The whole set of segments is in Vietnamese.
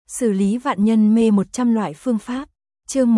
Xử lý vạn nhân mê 100 loại phương pháp. Chương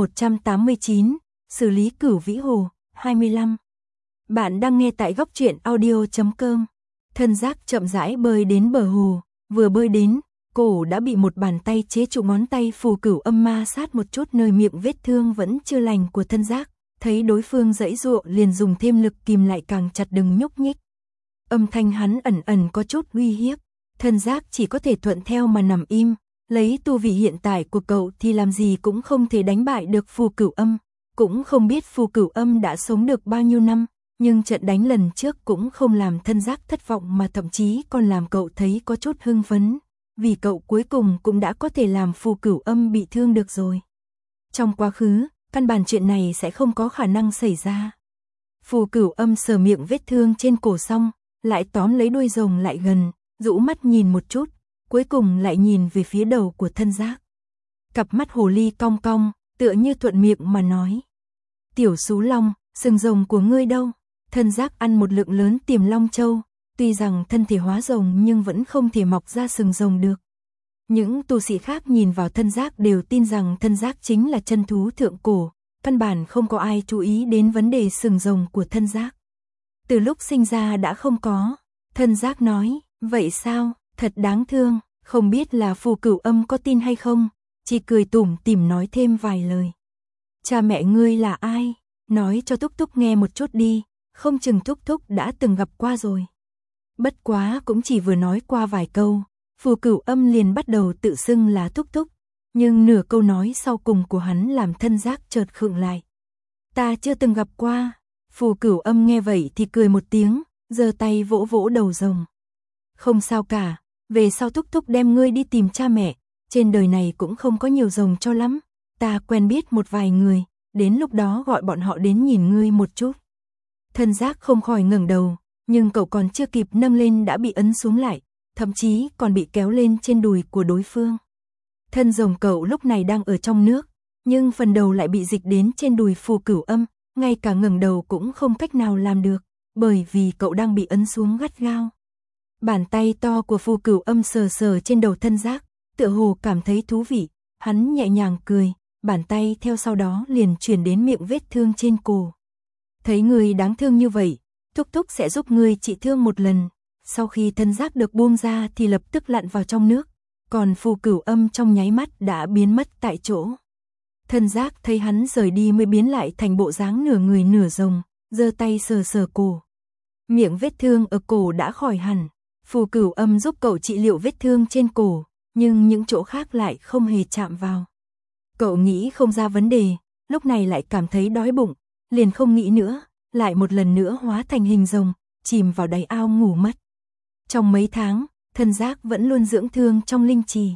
189, xử lý Cửu Vĩ Hồ, 25. Bạn đang nghe tại góc truyện audio.com. Thân giác chậm rãi bơi đến bờ hồ, vừa bơi đến, cổ đã bị một bàn tay chế trụ ngón tay Phù Cửu Âm ma sát một chút nơi miệng vết thương vẫn chưa lành của thân giác, thấy đối phương giãy giụa liền dùng thêm lực kìm lại càng chặt đừng nhúc nhích. Âm thanh hắn ẩn ẩn có chút uy hiếp, thân giác chỉ có thể thuận theo mà nằm im. Lấy tu vị hiện tại của cậu thì làm gì cũng không thể đánh bại được Phù Cửu Âm, cũng không biết Phù Cửu Âm đã sống được bao nhiêu năm, nhưng trận đánh lần trước cũng không làm thân giác thất vọng mà thậm chí còn làm cậu thấy có chút hưng phấn, vì cậu cuối cùng cũng đã có thể làm Phù Cửu Âm bị thương được rồi. Trong quá khứ, căn bản chuyện này sẽ không có khả năng xảy ra. Phù Cửu Âm sờ miệng vết thương trên cổ xong, lại tóm lấy đuôi rồng lại gần, rũ mắt nhìn một chút. Cuối cùng lại nhìn về phía đầu của thân giác. Cặp mắt hồ ly cong cong, tựa như thuận miệng mà nói. Tiểu Sú Long, sừng rồng của ngươi đâu? Thân giác ăn một lượng lớn Tiềm Long Châu, tuy rằng thân thể hóa rồng nhưng vẫn không thể mọc ra sừng rồng được. Những tu sĩ khác nhìn vào thân giác đều tin rằng thân giác chính là chân thú thượng cổ, căn bản không có ai chú ý đến vấn đề sừng rồng của thân giác. Từ lúc sinh ra đã không có, thân giác nói, vậy sao? Thật đáng thương, không biết là Phù Cửu Âm có tin hay không, chỉ cười tủm tỉm nói thêm vài lời. Cha mẹ ngươi là ai? Nói cho Thúc Thúc nghe một chút đi, không chừng Thúc Thúc đã từng gặp qua rồi. Bất quá cũng chỉ vừa nói qua vài câu, Phù Cửu Âm liền bắt đầu tự xưng là Thúc Thúc, nhưng nửa câu nói sau cùng của hắn làm thân giác chợt khựng lại. Ta chưa từng gặp qua. Phù Cửu Âm nghe vậy thì cười một tiếng, giơ tay vỗ vỗ đầu rồng. Không sao cả. Về sau Thúc Thúc đem ngươi đi tìm cha mẹ, trên đời này cũng không có nhiều rồng cho lắm, ta quen biết một vài người, đến lúc đó gọi bọn họ đến nhìn ngươi một chút. Thân giác không khỏi ngẩng đầu, nhưng cậu còn chưa kịp nâng lên đã bị ấn xuống lại, thậm chí còn bị kéo lên trên đùi của đối phương. Thân rồng cậu lúc này đang ở trong nước, nhưng phần đầu lại bị dịch đến trên đùi Phù Cửu Âm, ngay cả ngẩng đầu cũng không cách nào làm được, bởi vì cậu đang bị ấn xuống gắt gao. Bàn tay to của Phù Cửu Âm sờ sờ trên đầu thân giác, tựa hồ cảm thấy thú vị, hắn nhẹ nhàng cười, bàn tay theo sau đó liền chuyển đến miệng vết thương trên cổ. Thấy người đáng thương như vậy, Thúc Thúc sẽ giúp ngươi trị thương một lần. Sau khi thân giác được buông ra thì lập tức lặn vào trong nước, còn Phù Cửu Âm trong nháy mắt đã biến mất tại chỗ. Thân giác thấy hắn rời đi mới biến lại thành bộ dáng nửa người nửa rồng, giơ tay sờ sờ cổ. Miệng vết thương ở cổ đã khỏi hẳn. Phù Cửu Âm giúp cậu trị liệu vết thương trên cổ, nhưng những chỗ khác lại không hề chạm vào. Cậu nghĩ không ra vấn đề, lúc này lại cảm thấy đói bụng, liền không nghĩ nữa, lại một lần nữa hóa thành hình rồng, chìm vào đáy ao ngủ mất. Trong mấy tháng, thân giác vẫn luôn dưỡng thương trong linh trì.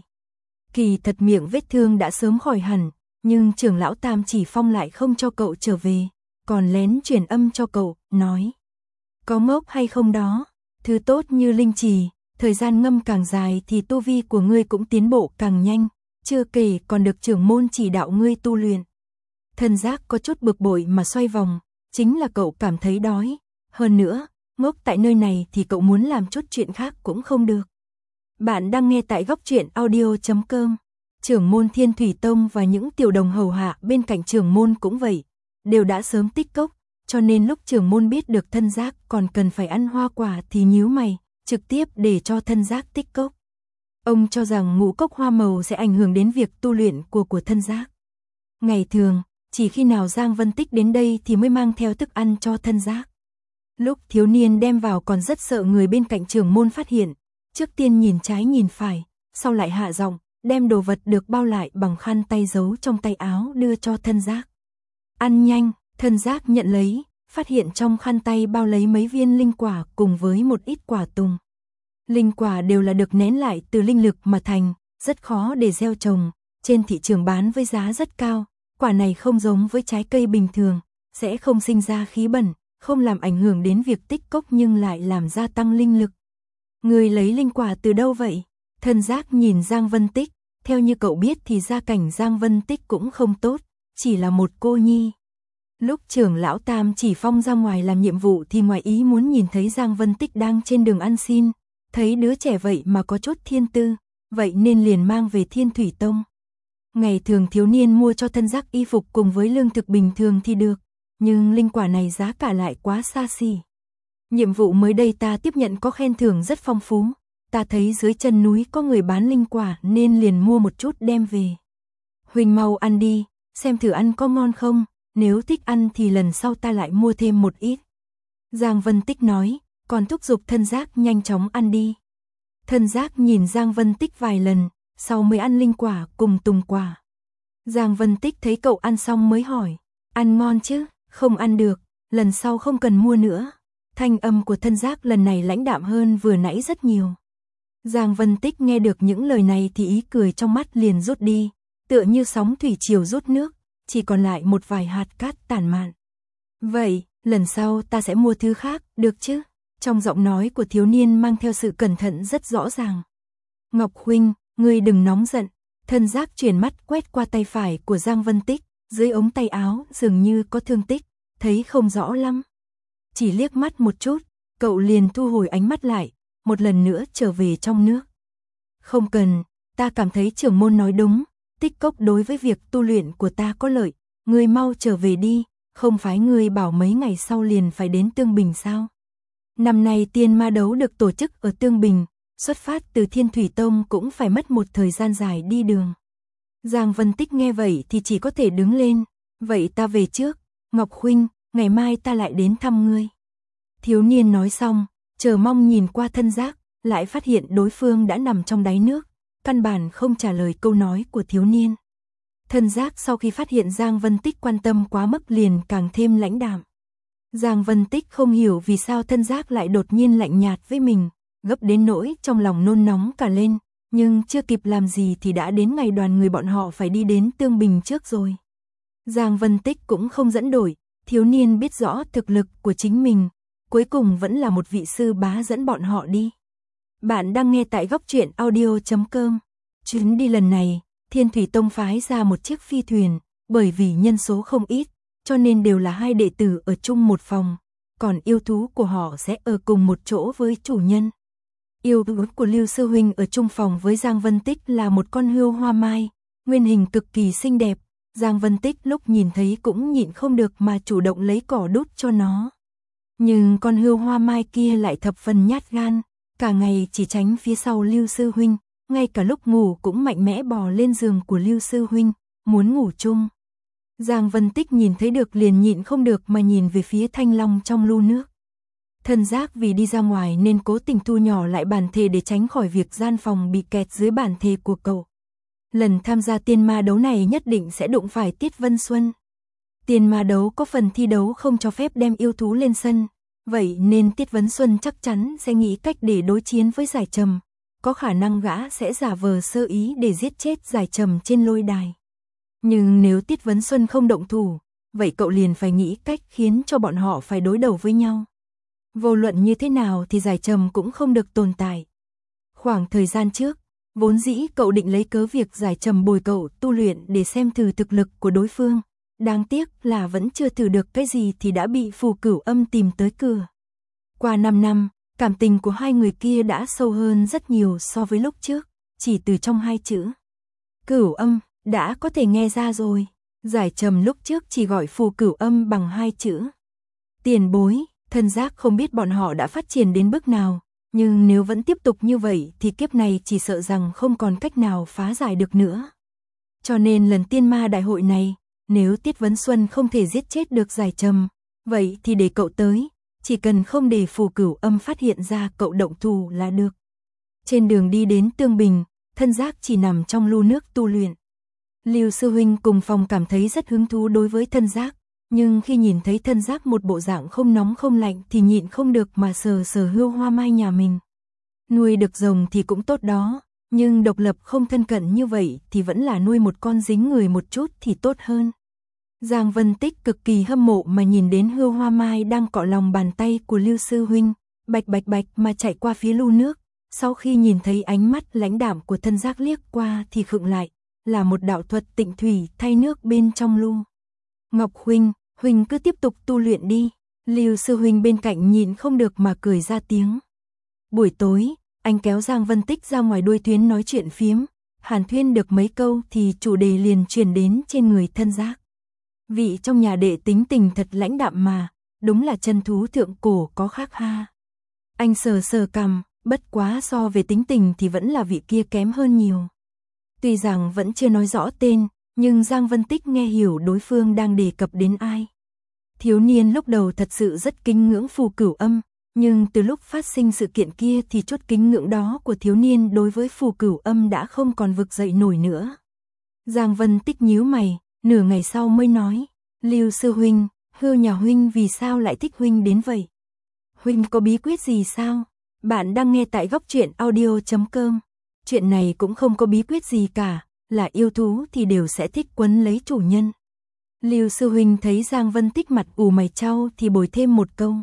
Kỳ thật miệng vết thương đã sớm khỏi hẳn, nhưng trưởng lão Tam Chỉ Phong lại không cho cậu trở về, còn lén truyền âm cho cậu, nói. Có ngốc hay không đó? Thứ tốt như linh trì, thời gian ngâm càng dài thì tu vi của ngươi cũng tiến bộ càng nhanh, chưa kể còn được trưởng môn chỉ đạo ngươi tu luyện. Thân giác có chút bực bội mà xoay vòng, chính là cậu cảm thấy đói. Hơn nữa, ngốc tại nơi này thì cậu muốn làm chút chuyện khác cũng không được. Bạn đang nghe tại góc truyện audio.com. Trưởng môn Thiên Thủy Tông và những tiểu đồng hầu hạ bên cạnh trưởng môn cũng vậy, đều đã sớm tích cốc. Cho nên lúc trưởng môn biết được thân giác còn cần phải ăn hoa quả thì nhíu mày, trực tiếp để cho thân giác tích cốc. Ông cho rằng ngũ cốc hoa màu sẽ ảnh hưởng đến việc tu luyện của thân giác. Ngày thường, chỉ khi nào Giang Vân Tích đến đây thì mới mang theo thức ăn cho thân giác. Lúc thiếu niên đem vào còn rất sợ người bên cạnh trưởng môn phát hiện, trước tiên nhìn trái nhìn phải, sau lại hạ giọng, đem đồ vật được bao lại bằng khăn tay giấu trong tay áo đưa cho thân giác. Ăn nhanh. Thân giác nhận lấy, phát hiện trong khăn tay bao lấy mấy viên linh quả cùng với một ít quả tùng. Linh quả đều là được nén lại từ linh lực mà thành, rất khó để gieo trồng, trên thị trường bán với giá rất cao. Quả này không giống với trái cây bình thường, sẽ không sinh ra khí bẩn, không làm ảnh hưởng đến việc tích cốc nhưng lại làm gia tăng linh lực. Người lấy linh quả từ đâu vậy? Thân giác nhìn Giang Vân Tích, theo như cậu biết thì gia cảnh Giang Vân Tích cũng không tốt, chỉ là một cô nhi. Lúc trưởng lão Tam Chỉ Phong ra ngoài làm nhiệm vụ thì ngoài ý muốn nhìn thấy Giang Vân Tích đang trên đường ăn xin, thấy đứa trẻ vậy mà có chút thiên tư, vậy nên liền mang về Thiên Thủy Tông. Ngày thường thiếu niên mua cho thân giác y phục cùng với lương thực bình thường thì được, nhưng linh quả này giá cả lại quá xa xỉ. Nhiệm vụ mới đây ta tiếp nhận có khen thưởng rất phong phú, ta thấy dưới chân núi có người bán linh quả nên liền mua một chút đem về. Huynh mau ăn đi, xem thử ăn có ngon không, nếu thích ăn thì lần sau ta lại mua thêm một ít. Giang Vân Tích nói, còn thúc giục thân giác nhanh chóng ăn đi. Thân giác nhìn Giang Vân Tích vài lần, sau mới ăn linh quả cùng tùng quả. Giang Vân Tích thấy cậu ăn xong mới hỏi, ăn ngon chứ, không ăn được, lần sau không cần mua nữa. Thanh âm của thân giác lần này lãnh đạm hơn vừa nãy rất nhiều. Giang Vân Tích nghe được những lời này thì ý cười trong mắt liền rút đi, tựa như sóng thủy triều rút nước, chỉ còn lại một vài hạt cát tản mạn. Vậy, lần sau ta sẽ mua thứ khác, được chứ? Trong giọng nói của thiếu niên mang theo sự cẩn thận rất rõ ràng. Ngọc huynh, ngươi đừng nóng giận. Thân giác chuyển mắt quét qua tay phải của Giang Vân Tích, dưới ống tay áo dường như có thương tích, thấy không rõ lắm. Chỉ liếc mắt một chút, cậu liền thu hồi ánh mắt lại, một lần nữa trở về trong nước. Không cần, ta cảm thấy trưởng môn nói đúng, tích cốc đối với việc tu luyện của ta có lợi, ngươi mau trở về đi, không phải ngươi bảo mấy ngày sau liền phải đến Tương Bình sao? Năm nay tiên ma đấu được tổ chức ở Tương Bình, xuất phát từ Thiên Thủy Tông cũng phải mất một thời gian dài đi đường. Giang Vân Tích nghe vậy thì chỉ có thể đứng lên, vậy ta về trước, Ngọc huynh, ngày mai ta lại đến thăm ngươi. Thiếu niên nói xong, chờ mong nhìn qua thân giác, lại phát hiện đối phương đã nằm trong đáy nước, căn bản không trả lời câu nói của thiếu niên. Thân giác sau khi phát hiện Giang Vân Tích quan tâm quá mức liền càng thêm lãnh đạm. Giang Vân Tích không hiểu vì sao thân giác lại đột nhiên lạnh nhạt với mình, gấp đến nỗi trong lòng nôn nóng cả lên, nhưng chưa kịp làm gì thì đã đến ngày đoàn người bọn họ phải đi đến Tương Bình trước rồi. Giang Vân Tích cũng không dẫn đổi, thiếu niên biết rõ thực lực của chính mình, cuối cùng vẫn là một vị sư bá dẫn bọn họ đi. Bạn đang nghe tại góc truyện audio.com. Chuyến đi lần này, Thiên Thủy Tông phái ra một chiếc phi thuyền, bởi vì nhân số không ít, cho nên đều là hai đệ tử ở chung một phòng, còn yêu thú của họ sẽ ở cùng một chỗ với chủ nhân. Yêu thú của Lưu Sư Huynh ở chung phòng với Giang Vân Tích là một con hươu hoa mai, nguyên hình cực kỳ xinh đẹp, Giang Vân Tích lúc nhìn thấy cũng nhịn không được mà chủ động lấy cỏ đút cho nó. Nhưng con hươu hoa mai kia lại thập phần nhát gan, cả ngày chỉ tránh phía sau Lưu Sư Huynh, ngay cả lúc ngủ cũng mạnh mẽ bò lên giường của Lưu Sư Huynh, muốn ngủ chung. Giang Vân Tích nhìn thấy được liền nhịn không được mà nhìn về phía thanh long trong lu nước. Thân giác vì đi ra ngoài nên cố tình thu nhỏ lại bản thể để tránh khỏi việc gian phòng bị kẹt dưới bản thể của cậu. Lần tham gia tiên ma đấu này nhất định sẽ đụng phải Tiết Vân Xuân. Tiên ma đấu có phần thi đấu không cho phép đem yêu thú lên sân, vậy nên Tiết Vân Xuân chắc chắn sẽ nghĩ cách để đối chiến với Giải Trầm. Có khả năng gã sẽ giả vờ sơ ý để giết chết Giải Trầm trên lôi đài. Nhưng nếu Tiết Vân Xuân không động thủ, vậy cậu liền phải nghĩ cách khiến cho bọn họ phải đối đầu với nhau. Vô luận như thế nào thì Giải Trầm cũng không được tồn tại. Khoảng thời gian trước, vốn dĩ cậu định lấy cớ việc Giải Trầm bồi cậu tu luyện để xem thử thực lực của đối phương. Đáng tiếc là vẫn chưa thử được cái gì thì đã bị Phù Cửu Âm tìm tới cửa. Qua 5 năm, cảm tình của hai người kia đã sâu hơn rất nhiều so với lúc trước, chỉ từ trong hai chữ Cửu Âm đã có thể nghe ra rồi. Giải Trầm lúc trước chỉ gọi Phù Cửu Âm bằng hai chữ tiền bối. Thân giác không biết bọn họ đã phát triển đến bước nào, nhưng nếu vẫn tiếp tục như vậy thì kiếp này chỉ sợ rằng không còn cách nào phá giải được nữa. Cho nên lần tiên ma đại hội này, nếu Tiết Vân Xuân không thể giết chết được Giải Trầm, vậy thì để cậu tới, chỉ cần không để Phù Cửu Âm phát hiện ra cậu động thủ là được. Trên đường đi đến Tương Bình, thân giác chỉ nằm trong lu nước tu luyện. Lưu Sư Huynh cùng phòng cảm thấy rất hứng thú đối với thân giác, nhưng khi nhìn thấy thân giác một bộ dạng không nóng không lạnh thì nhịn không được mà sờ sờ hươu hoa mai nhà mình. Nuôi được rồng thì cũng tốt đó, nhưng độc lập không thân cận như vậy thì vẫn là nuôi một con dính người một chút thì tốt hơn. Giang Vân Tích cực kỳ hâm mộ mà nhìn đến hươu hoa mai đang cọ lòng bàn tay của Lưu Sư Huynh, bạch bạch bạch mà chạy qua phía lu nước. Sau khi nhìn thấy ánh mắt lãnh đạm của thân giác liếc qua thì khựng lại, là một đạo thuật tịnh thủy thay nước bên trong lu. Ngọc huynh, huynh cứ tiếp tục tu luyện đi. Lưu Sư Huynh bên cạnh nhìn không được mà cười ra tiếng. Buổi tối, anh kéo Giang Vân Tích ra ngoài đuôi thuyền nói chuyện phiếm, hàn thuyên được mấy câu thì chủ đề liền chuyển đến trên người Thân Giác. Vị trong nhà đệ tính tình thật lãnh đạm mà, đúng là chân thú thượng cổ có khác ha. Anh sờ sờ cằm, bất quá so về tính tình thì vẫn là vị kia kém hơn nhiều. Tuy rằng vẫn chưa nói rõ tên, nhưng Giang Vân Tích nghe hiểu đối phương đang đề cập đến ai. Thiếu niên lúc đầu thật sự rất kính ngưỡng Phù Cửu Âm, nhưng từ lúc phát sinh sự kiện kia thì chút kính ngưỡng đó của thiếu niên đối với Phù Cửu Âm đã không còn vực dậy nổi nữa. Giang Vân Tích nhíu mày, nửa ngày sau mới nói, Lưu sư huynh, Hưu nhà huynh vì sao lại thích huynh đến vậy? Huynh có bí quyết gì sao? Bạn đang nghe tại Góc Truyện Audio.com. Chuyện này cũng không có bí quyết gì cả, là yêu thú thì đều sẽ thích quấn lấy chủ nhân. Lưu sư huynh thấy Giang Vân Tích mặt ủ mày chau thì bồi thêm một câu.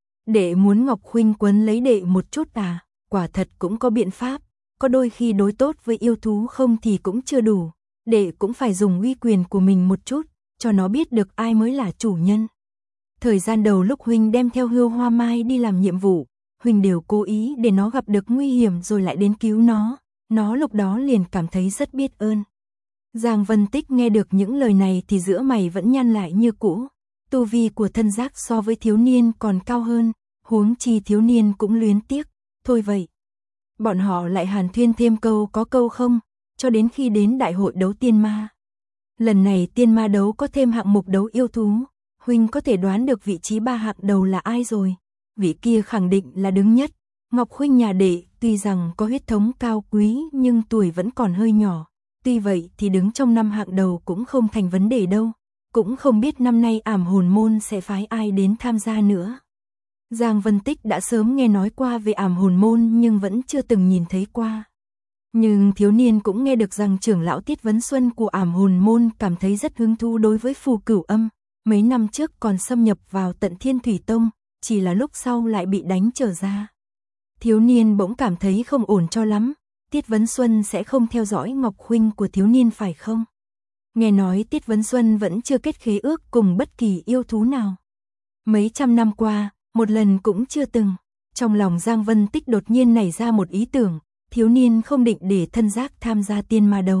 Đệ muốn Ngọc huynh quấn lấy đệ một chút à? Quả thật cũng có biện pháp, có đôi khi đối tốt với yêu thú không thì cũng chưa đủ, đệ cũng phải dùng uy quyền của mình một chút, cho nó biết được ai mới là chủ nhân. Thời gian đầu lúc huynh đem theo Hưu Hoa Mai đi làm nhiệm vụ, huynh đều cố ý để nó gặp được nguy hiểm rồi lại đến cứu nó lúc đó liền cảm thấy rất biết ơn. Giang Vân Tích nghe được những lời này thì giữa mày vẫn nhăn lại như cũ, tu vi của Thân Giác so với thiếu niên còn cao hơn, huống chi thiếu niên cũng luyến tiếc, thôi vậy. Bọn họ lại hàn thuyên thêm câu có câu không, cho đến khi đến đại hội đấu tiên ma. Lần này tiên ma đấu có thêm hạng mục đấu yêu thú, huynh có thể đoán được vị trí 3 hạng đầu là ai rồi, vị kia khẳng định là đứng nhất. Ngọc huynh nhà đệ tuy rằng có huyết thống cao quý nhưng tuổi vẫn còn hơi nhỏ, tuy vậy thì đứng trong 5 hạng đầu cũng không thành vấn đề đâu, cũng không biết năm nay Ảm Hồn Môn sẽ phái ai đến tham gia nữa. Giang Vân Tích đã sớm nghe nói qua về Ảm Hồn Môn nhưng vẫn chưa từng nhìn thấy qua. Nhưng thiếu niên cũng nghe được rằng trưởng lão Tiết Vấn Xuân của Ảm Hồn Môn cảm thấy rất hứng thú đối với Phù Cửu Âm, mấy năm trước còn xâm nhập vào tận Thiên Thủy Tông, chỉ là lúc sau lại bị đánh trở ra. Thiếu niên bỗng cảm thấy không ổn cho lắm, Tiết Vấn Xuân sẽ không theo dõi Ngọc huynh của thiếu niên phải không? Nghe nói Tiết Vấn Xuân vẫn chưa kết khế ước cùng bất kỳ yêu thú nào. Mấy trăm năm qua, một lần cũng chưa từng. Trong lòng Giang Vân Tích đột nhiên nảy ra một ý tưởng, thiếu niên không định để Thân Giác tham gia tiên ma đấu.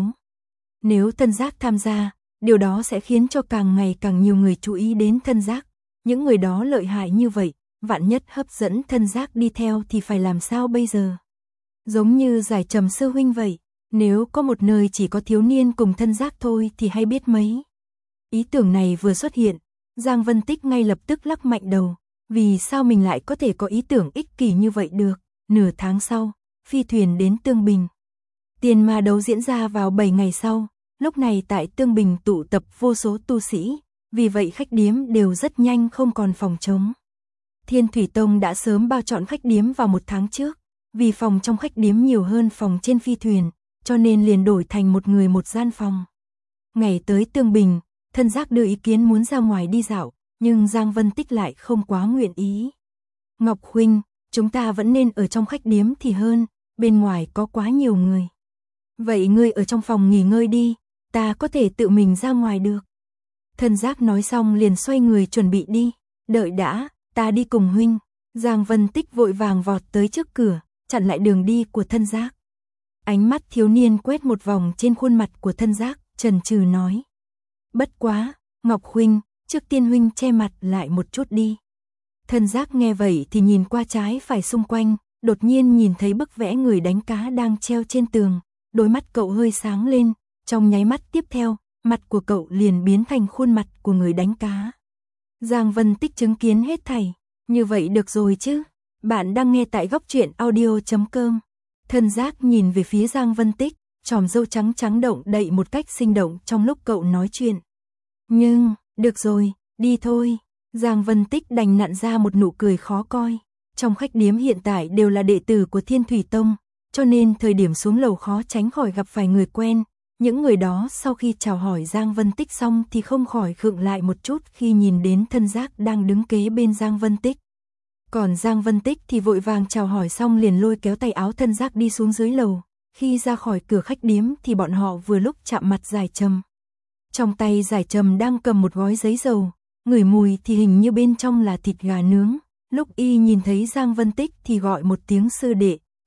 Nếu Thân Giác tham gia, điều đó sẽ khiến cho càng ngày càng nhiều người chú ý đến Thân Giác. Những người đó lợi hại như vậy, vạn nhất hấp dẫn Thân Giác đi theo thì phải làm sao bây giờ? Giống như Giải Trầm sư huynh vậy, nếu có một nơi chỉ có thiếu niên cùng Thân Giác thôi thì hay biết mấy. Ý tưởng này vừa xuất hiện, Giang Vân Tích ngay lập tức lắc mạnh đầu, vì sao mình lại có thể có ý tưởng ích kỷ như vậy được? Nửa tháng sau, phi thuyền đến Tương Bình. Tiên ma đấu diễn ra vào 7 ngày sau, lúc này tại Tương Bình tụ tập vô số tu sĩ, vì vậy khách điếm đều rất nhanh không còn phòng trống. Thiên Thủy Tông đã sớm bao chọn khách điếm vào 1 tháng trước, vì phòng trong khách điếm nhiều hơn phòng trên phi thuyền, cho nên liền đổi thành một người một gian phòng. Ngày tới Tương Bình, Thân Giác đưa ý kiến muốn ra ngoài đi dạo, nhưng Giang Vân Tích lại không quá nguyện ý. Ngọc huynh, chúng ta vẫn nên ở trong khách điếm thì hơn, bên ngoài có quá nhiều người. Vậy ngươi ở trong phòng nghỉ ngơi đi, ta có thể tự mình ra ngoài được. Thân Giác nói xong liền xoay người chuẩn bị đi, đợi đã, ta đi cùng huynh. Giang Vân Tích vội vàng vọt tới trước cửa, chặn lại đường đi của Thân Giác. Ánh mắt thiếu niên quét một vòng trên khuôn mặt của Thân Giác, chần chừ nói. Bất quá, Ngọc huynh, trước tiên huynh che mặt lại một chút đi. Thân Giác nghe vậy thì nhìn qua trái phải xung quanh, đột nhiên nhìn thấy bức vẽ người đánh cá đang treo trên tường, đôi mắt cậu hơi sáng lên, trong nháy mắt tiếp theo, mặt của cậu liền biến thành khuôn mặt của người đánh cá. Giang Vân Tích chứng kiến hết thảy, như vậy được rồi chứ? Bạn đang nghe tại Góc Truyện Audio.com. Thân Giác nhìn về phía Giang Vân Tích, chòm râu trắng trắng động đậy một cách sinh động trong lúc cậu nói chuyện. Nhưng, được rồi, đi thôi. Giang Vân Tích đành nặn ra một nụ cười khó coi. Trong khách điếm hiện tại đều là đệ tử của Thiên Thủy Tông, cho nên thời điểm xuống lầu khó tránh khỏi gặp phải người quen. Những người đó sau khi chào hỏi Giang Vân Tích xong thì không khỏi khựng lại một chút khi nhìn đến Thân Giác đang đứng kế bên Giang Vân Tích. Còn Giang Vân Tích thì vội vàng chào hỏi xong liền lôi kéo tay áo Thân Giác đi xuống dưới lầu. Khi ra khỏi cửa khách điếm thì bọn họ vừa lúc chạm mặt Giải Trầm. Trong tay Giải Trầm đang cầm một gói giấy dầu, ngửi mùi thì hình như bên trong là thịt gà nướng. Lúc y nhìn thấy Giang Vân Tích thì gọi một tiếng sư đệ,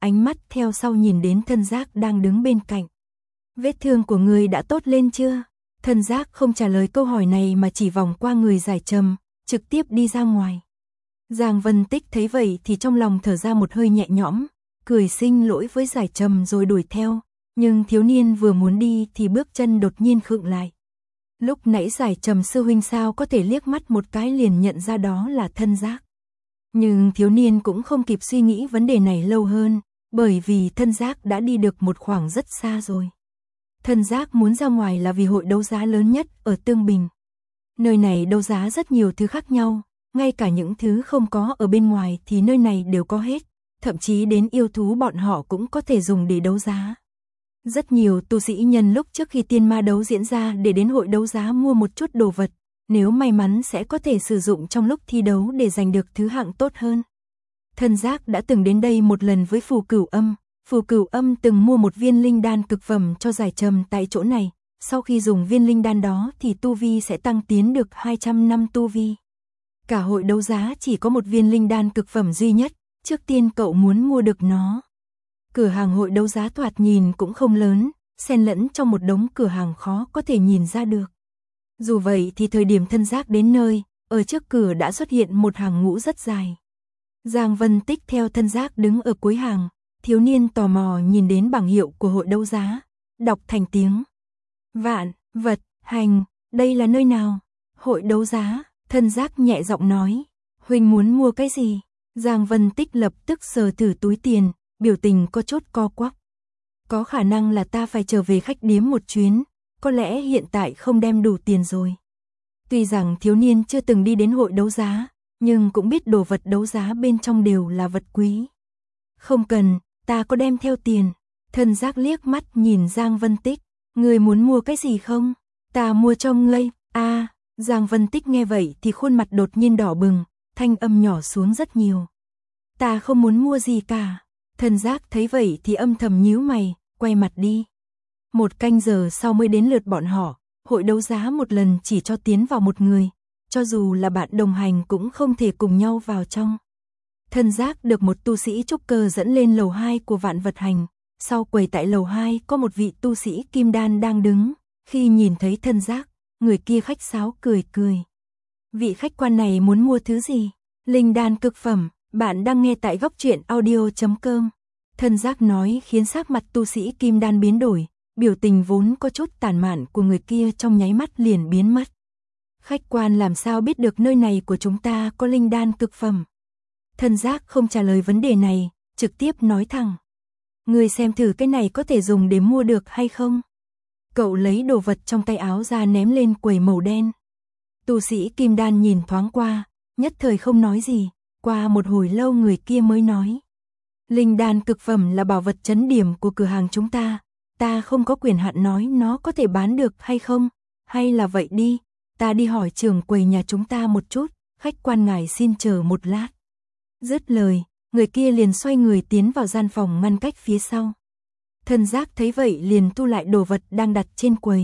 ánh mắt theo sau nhìn đến Thân Giác đang đứng bên cạnh. Vết thương của người đã tốt lên chưa? Thân Giác không trả lời câu hỏi này mà chỉ vòng qua người Giải Trầm, trực tiếp đi ra ngoài. Giang Vân Tích thấy vậy thì trong lòng thở ra một hơi nhẹ nhõm, cười xin lỗi với Giải Trầm rồi đuổi theo, nhưng thiếu niên vừa muốn đi thì bước chân đột nhiên khựng lại. Lúc nãy Giải Trầm sư huynh sao có thể liếc mắt một cái liền nhận ra đó là Thân Giác. Nhưng thiếu niên cũng không kịp suy nghĩ vấn đề này lâu hơn, bởi vì Thân Giác đã đi được một khoảng rất xa rồi. Thân Giác muốn ra ngoài là vì hội đấu giá lớn nhất ở Tương Bình. Nơi này đấu giá rất nhiều thứ khác nhau, ngay cả những thứ không có ở bên ngoài thì nơi này đều có hết, thậm chí đến yêu thú bọn họ cũng có thể dùng để đấu giá. Rất nhiều tu sĩ nhân lúc trước khi tiên ma đấu diễn ra để đến hội đấu giá mua một chút đồ vật, nếu may mắn sẽ có thể sử dụng trong lúc thi đấu để giành được thứ hạng tốt hơn. Thân Giác đã từng đến đây một lần với Phù Cửu Âm từng mua một viên linh đan cực phẩm cho Giải Trầm tại chỗ này, sau khi dùng viên linh đan đó thì tu vi sẽ tăng tiến được 200 năm tu vi. Cả hội đấu giá chỉ có một viên linh đan cực phẩm duy nhất, trước tiên cậu muốn mua được nó. Cửa hàng hội đấu giá thoạt nhìn cũng không lớn, xen lẫn trong một đống cửa hàng khó có thể nhìn ra được. Dù vậy thì thời điểm Thân Giác đến nơi, ở trước cửa đã xuất hiện một hàng ngũ rất dài. Giang Vân Tích theo Thân Giác đứng ở cuối hàng, thiếu niên tò mò nhìn đến bảng hiệu của hội đấu giá, đọc thành tiếng. Vạn, vật, hành, đây là nơi nào? Hội đấu giá, Thân Giác nhẹ giọng nói. Huynh muốn mua cái gì? Giang Vân Tích lập tức sờ thử túi tiền, biểu tình có chút co quắp. Có khả năng là ta phải trở về khách điếm một chuyến, có lẽ hiện tại không đem đủ tiền rồi. Tuy rằng thiếu niên chưa từng đi đến hội đấu giá, nhưng cũng biết đồ vật đấu giá bên trong đều là vật quý. Không cần, ta có đem theo tiền. Thân Giác liếc mắt nhìn Giang Vân Tích, người muốn mua cái gì không? Ta mua cho ngươi. Giang Vân Tích nghe vậy thì khuôn mặt đột nhiên đỏ bừng, thanh âm nhỏ xuống rất nhiều. Ta không muốn mua gì cả. Thân Giác thấy vậy thì âm thầm nhíu mày, quay mặt đi. Một canh giờ sau mới đến lượt bọn họ, hội đấu giá một lần chỉ cho tiến vào một người, cho dù là bạn đồng hành cũng không thể cùng nhau vào trong. Thân Giác được một tu sĩ trúc cơ dẫn lên lầu 2 của Vạn Vật Hành, sau quầy tại lầu 2 có một vị tu sĩ kim đan đang đứng, khi nhìn thấy Thân Giác, người kia khách sáo cười cười. Vị khách quan này muốn mua thứ gì? Linh đan cực phẩm, bạn đang nghe tại góc truyện audio.com. Thân Giác nói khiến sắc mặt tu sĩ kim đan biến đổi, biểu tình vốn có chút tàn mạn của người kia trong nháy mắt liền biến mất. Khách quan làm sao biết được nơi này của chúng ta có linh đan cực phẩm? Thân Giác không trả lời vấn đề này, trực tiếp nói thẳng. Người xem thử cái này có thể dùng để mua được hay không? Cậu lấy đồ vật trong tay áo ra ném lên quầy màu đen. Tu sĩ kim đan nhìn thoáng qua, nhất thời không nói gì, qua một hồi lâu người kia mới nói. Linh đan cực phẩm là bảo vật trấn điểm của cửa hàng chúng ta không có quyền hạn nói nó có thể bán được hay không, hay là vậy đi, ta đi hỏi trưởng quầy nhà chúng ta một chút, khách quan ngài xin chờ một lát. Dứt lời, người kia liền xoay người tiến vào gian phòng ngăn cách phía sau. Thân Giác thấy vậy liền thu lại đồ vật đang đặt trên quầy.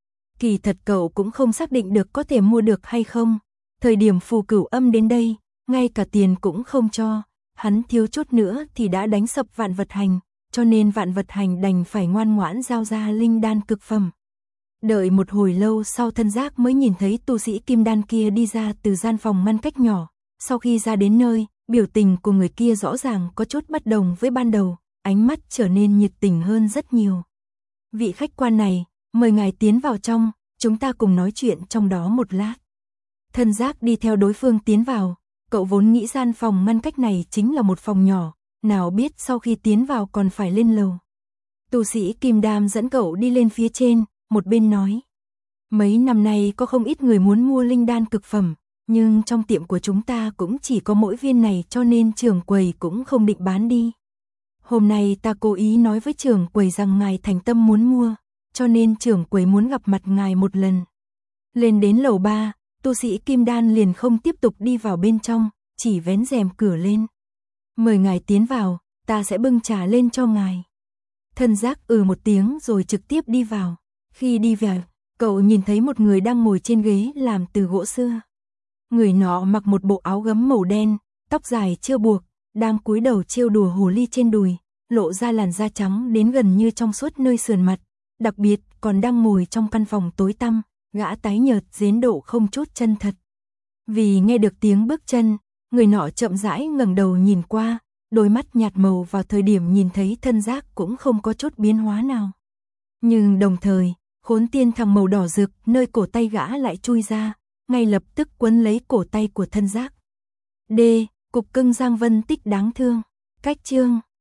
Kỳ thật cậu cũng không xác định được có thể mua được hay không, thời điểm Phù Cửu Âm đến đây, ngay cả tiền cũng không cho, hắn thiếu chút nữa thì đã đánh sập Vạn Vật Hành, cho nên Vạn Vật Hành đành phải ngoan ngoãn giao ra linh đan cực phẩm. Đợi một hồi lâu sau Thân Giác mới nhìn thấy tu sĩ kim đan kia đi ra từ gian phòng ngăn cách nhỏ, sau khi ra đến nơi, biểu tình của người kia rõ ràng có chút bất đồng với ban đầu, ánh mắt trở nên nhiệt tình hơn rất nhiều. Vị khách quan này, mời ngài tiến vào trong, chúng ta cùng nói chuyện trong đó một lát. Thân Giác đi theo đối phương tiến vào, cậu vốn nghĩ gian phòng ngăn cách này chính là một phòng nhỏ, nào biết sau khi tiến vào còn phải lên lầu. Tu sĩ kim đan dẫn cậu đi lên phía trên, một bên nói. Mấy năm nay có không ít người muốn mua linh đan cực phẩm, nhưng trong tiệm của chúng ta cũng chỉ có mỗi viên này cho nên trưởng quầy cũng không định bán đi. Hôm nay ta cố ý nói với trưởng quầy rằng ngài thành tâm muốn mua, cho nên trưởng quầy muốn gặp mặt ngài một lần. Lên đến lầu 3, tu sĩ kim đan liền không tiếp tục đi vào bên trong, chỉ vén rèm cửa lên. Mời ngài tiến vào, ta sẽ bưng trà lên cho ngài. Thân Giác một tiếng rồi trực tiếp đi vào. Khi đi vào, cậu nhìn thấy một người đang ngồi trên ghế làm từ gỗ xưa. Người nọ mặc một bộ áo gấm màu đen, tóc dài chưa buộc, đang cúi đầu trêu đùa hồ ly trên đùi, lộ ra làn da trắng đến gần như trong suốt nơi sườn mặt, đặc biệt còn đang ngồi trong căn phòng tối tăm, gã tái nhợt đến độ không chút chân thật. Vì nghe được tiếng bước chân, người nọ chậm rãi ngẩng đầu nhìn qua, đôi mắt nhạt màu vào thời điểm nhìn thấy thân giác cũng không có chút biến hóa nào. Nhưng đồng thời, khốn tiên thằng màu đỏ rực nơi cổ tay gã lại chui ra, ngay lập tức quấn lấy cổ tay của thân giác. D. Cục cưng Giang Vân Tích đáng thương. Cách chương